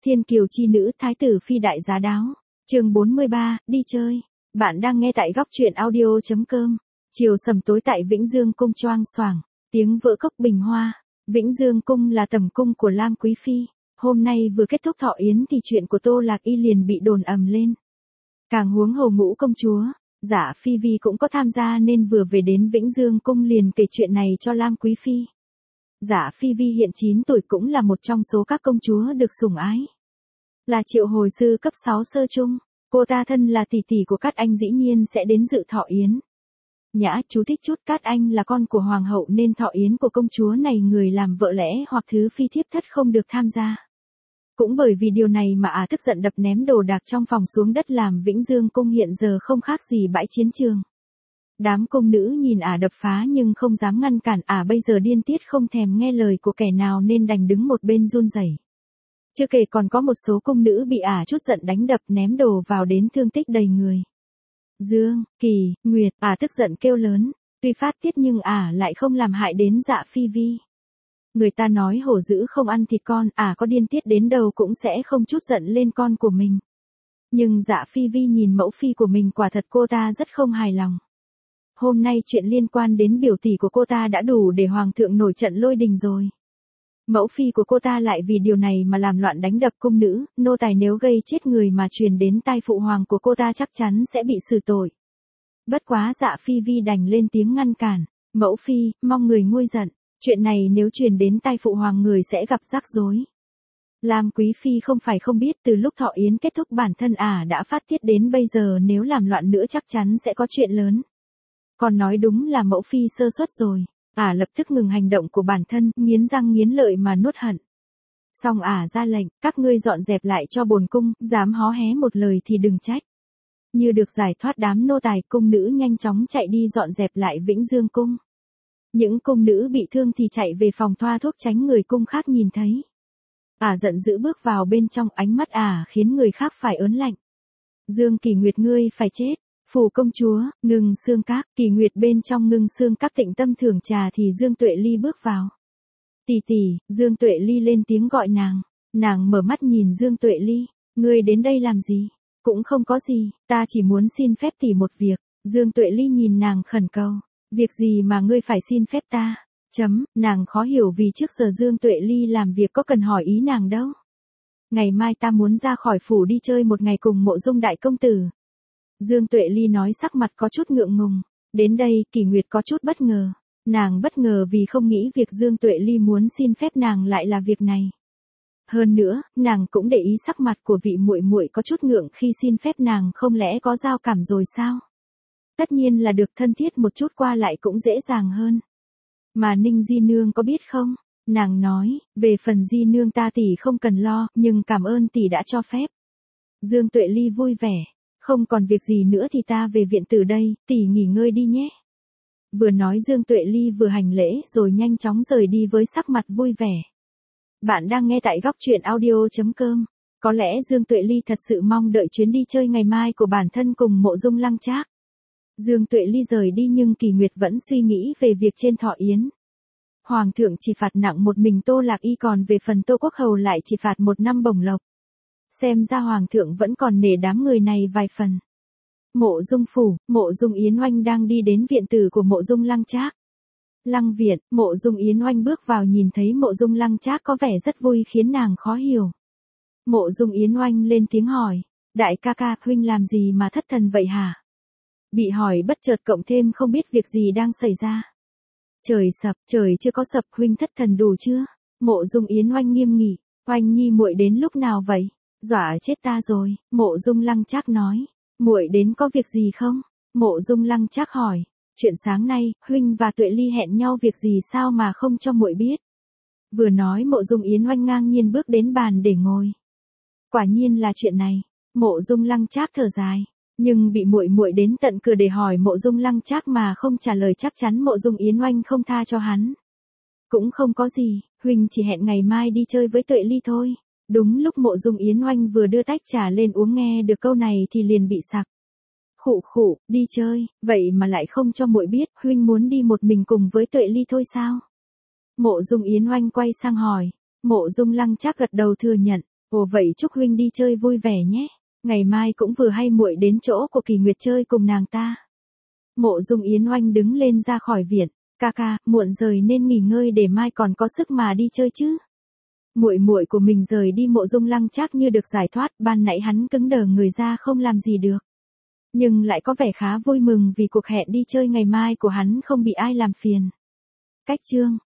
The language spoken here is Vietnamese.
Thiên kiều chi nữ thái tử phi đại giá đáo. Chương 43, đi chơi. Bạn đang nghe tại góc truyện audio.com. Chiều sầm tối tại Vĩnh Dương cung choang xoảng, tiếng vỡ cốc bình hoa. Vĩnh Dương cung là tầm cung của Lam quý phi. Hôm nay vừa kết thúc thọ yến thì chuyện của Tô Lạc Y liền bị đồn ầm lên. Càng huống hồ Ngũ công chúa, Dạ Phi Vi cũng có tham gia nên vừa về đến Vĩnh Dương cung liền kể chuyện này cho Lam quý phi. Dạ Phi Vi hiện 9 tuổi cũng là một trong số các công chúa được sủng ái. Là triệu hồi sư cấp 6 sơ trung, cô ta thân là tỷ tỷ của Cát Anh dĩ nhiên sẽ đến dự thọ yến. Nhã chú thích chút, Cát Anh là con của hoàng hậu nên thọ yến của công chúa này người làm vợ lẽ hoặc thứ phi thiếp thất không được tham gia. Cũng bởi vì điều này mà tức giận đập ném đồ đạc trong phòng xuống đất làm Vĩnh Dương cung hiện giờ không khác gì bãi chiến trường. Đám cung nữ nhìn đập phá nhưng không dám ngăn cản, bây giờ điên tiết không thèm nghe lời của kẻ nào nên đành đứng một bên run rẩy. Chưa kể còn có một số cung nữ bị chút giận đánh đập ném đồ vào đến thương tích đầy người. Dương, Kỳ, Nguyệt, tức giận kêu lớn, tuy phát tiết nhưng lại không làm hại đến Dạ Phi Vi. Người ta nói hổ dữ không ăn thịt con, có điên tiết đến đâu cũng sẽ không chút giận lên con của mình. Nhưng Dạ Phi Vi nhìn mẫu phi của mình quả thật cô ta rất không hài lòng. Hôm nay chuyện liên quan đến biểu tỷ của cô ta đã đủ để hoàng thượng nổi trận lôi đình rồi. Mẫu phi của cô ta lại vì điều này mà làm loạn đánh đập cung nữ, nô tài nếu gây chết người mà truyền đến tai phụ hoàng của cô ta chắc chắn sẽ bị xử tội. Bất quá Dạ Phi Vi đành lên tiếng ngăn cản, mẫu phi, mong người nguôi giận, chuyện này nếu truyền đến tai phụ hoàng người sẽ gặp rắc rối. Lam quý phi không phải không biết từ lúc thọ yến kết thúc bản thân đã phát tiết đến bây giờ nếu làm loạn nữa chắc chắn sẽ có chuyện lớn. Còn nói đúng là mẫu phi sơ suất rồi. Lập tức ngừng hành động của bản thân, nghiến răng nghiến lợi mà nuốt hận. Xong ra lệnh, các ngươi dọn dẹp lại cho bồn cung, dám hó hé một lời thì đừng trách. Như được giải thoát đám nô tài, cung nữ nhanh chóng chạy đi dọn dẹp lại Vĩnh Dương cung. Những cung nữ bị thương thì chạy về phòng thoa thuốc tránh người cung khác nhìn thấy. Giận dữ bước vào bên trong, ánh mắt khiến người khác phải ớn lạnh. Dương Kỳ Nguyệt ngươi phải chết. Phủ công chúa, Ngưng Xương Các, Kỳ Nguyệt bên trong Ngưng Xương Các tịnh tâm thưởng trà thì Dương Tuệ Ly bước vào. Tỷ tỷ, Dương Tuệ Ly lên tiếng gọi nàng mở mắt nhìn Dương Tuệ Ly, ngươi đến đây làm gì? Cũng không có gì, ta chỉ muốn xin phép tỷ một việc. Dương Tuệ Ly nhìn nàng khẩn cầu, việc gì mà ngươi phải xin phép ta? Nàng khó hiểu vì trước giờ Dương Tuệ Ly làm việc có cần hỏi ý nàng đâu. Ngày mai ta muốn ra khỏi phủ đi chơi một ngày cùng Mộ Dung đại công tử. Dương Tuệ Ly nói sắc mặt có chút ngượng ngùng. Đến đây, Kỳ Nguyệt có chút bất ngờ. Nàng bất ngờ vì không nghĩ việc Dương Tuệ Ly muốn xin phép nàng lại là việc này. Hơn nữa, nàng cũng để ý sắc mặt của vị muội muội có chút ngượng khi xin phép nàng, không lẽ có giao cảm rồi sao? Tất nhiên là được thân thiết một chút qua lại cũng dễ dàng hơn. Mà Ninh Di Nương có biết không? Nàng nói, về phần Di Nương ta tỷ không cần lo, nhưng cảm ơn tỷ đã cho phép. Dương Tuệ Ly vui vẻ. Không còn việc gì nữa thì ta về viện từ đây, tỷ nghỉ ngơi đi nhé. Vừa nói Dương Tuệ Ly vừa hành lễ rồi nhanh chóng rời đi với sắc mặt vui vẻ. Bạn đang nghe tại góc truyện audio.com. Có lẽ Dương Tuệ Ly thật sự mong đợi chuyến đi chơi ngày mai của bản thân cùng Mộ Dung Lăng Trác. Dương Tuệ Ly rời đi nhưng Kỳ Nguyệt vẫn suy nghĩ về việc trên thọ yến. Hoàng thượng chỉ phạt nặng một mình Tô Lạc Y, còn về phần Tô Quốc Hầu lại chỉ phạt 1 năm bổng lộc. Xem ra hoàng thượng vẫn còn nể đám người này vài phần. Mộ Dung phủ, Mộ Dung Yến Oanh đang đi đến viện tử của Mộ Dung Lăng Trác. Lăng viện, Mộ Dung Yến Oanh bước vào nhìn thấy Mộ Dung Lăng Trác có vẻ rất vui khiến nàng khó hiểu. Mộ Dung Yến Oanh lên tiếng hỏi, đại ca ca, huynh làm gì mà thất thần vậy hả? Bị hỏi bất chợt cộng thêm không biết việc gì đang xảy ra. Trời sập, trời chưa có sập, huynh thất thần đủ chưa? Mộ Dung Yến Oanh nghiêm nghị, Oanh nhi muội đến lúc nào vậy? Dọa chết ta rồi, Mộ Dung Lăng Trác nói. Muội đến có việc gì không? Mộ Dung Lăng Trác hỏi. Chuyện sáng nay, huynh và Tuệ Ly hẹn nhau việc gì sao mà không cho muội biết? Vừa nói Mộ Dung Yến Oanh ngang nhiên bước đến bàn để ngồi. Quả nhiên là chuyện này. Mộ Dung Lăng Trác thở dài, nhưng bị muội muội đến tận cửa để hỏi Mộ Dung Lăng Trác mà không trả lời chắc chắn Mộ Dung Yến Oanh không tha cho hắn. Cũng không có gì, huynh chỉ hẹn ngày mai đi chơi với Tuệ Ly thôi. Đúng lúc Mộ Dung Yến Oanh vừa đưa tách trà lên uống nghe được câu này thì liền bị sặc. Khụ khụ, đi chơi, vậy mà lại không cho muội biết, huynh muốn đi một mình cùng với Tuệ Ly thôi sao? Mộ Dung Yến Oanh quay sang hỏi, Mộ Dung Lăng Trác gật đầu thừa nhận, Ồ vậy chúc huynh đi chơi vui vẻ nhé. Ngày mai cũng vừa hay muội đến chỗ của Kỳ Nguyệt chơi cùng nàng ta. Mộ Dung Yến Oanh đứng lên ra khỏi viện. Ca ca, muộn rồi nên nghỉ ngơi để mai còn có sức mà đi chơi chứ. Muội muội của mình rời đi. Mộ Dung Lăng chắc như được giải thoát, ban nãy hắn cứng đờ người ra không làm gì được. Nhưng lại có vẻ khá vui mừng vì cuộc hẹn đi chơi ngày mai của hắn không bị ai làm phiền. Cách chương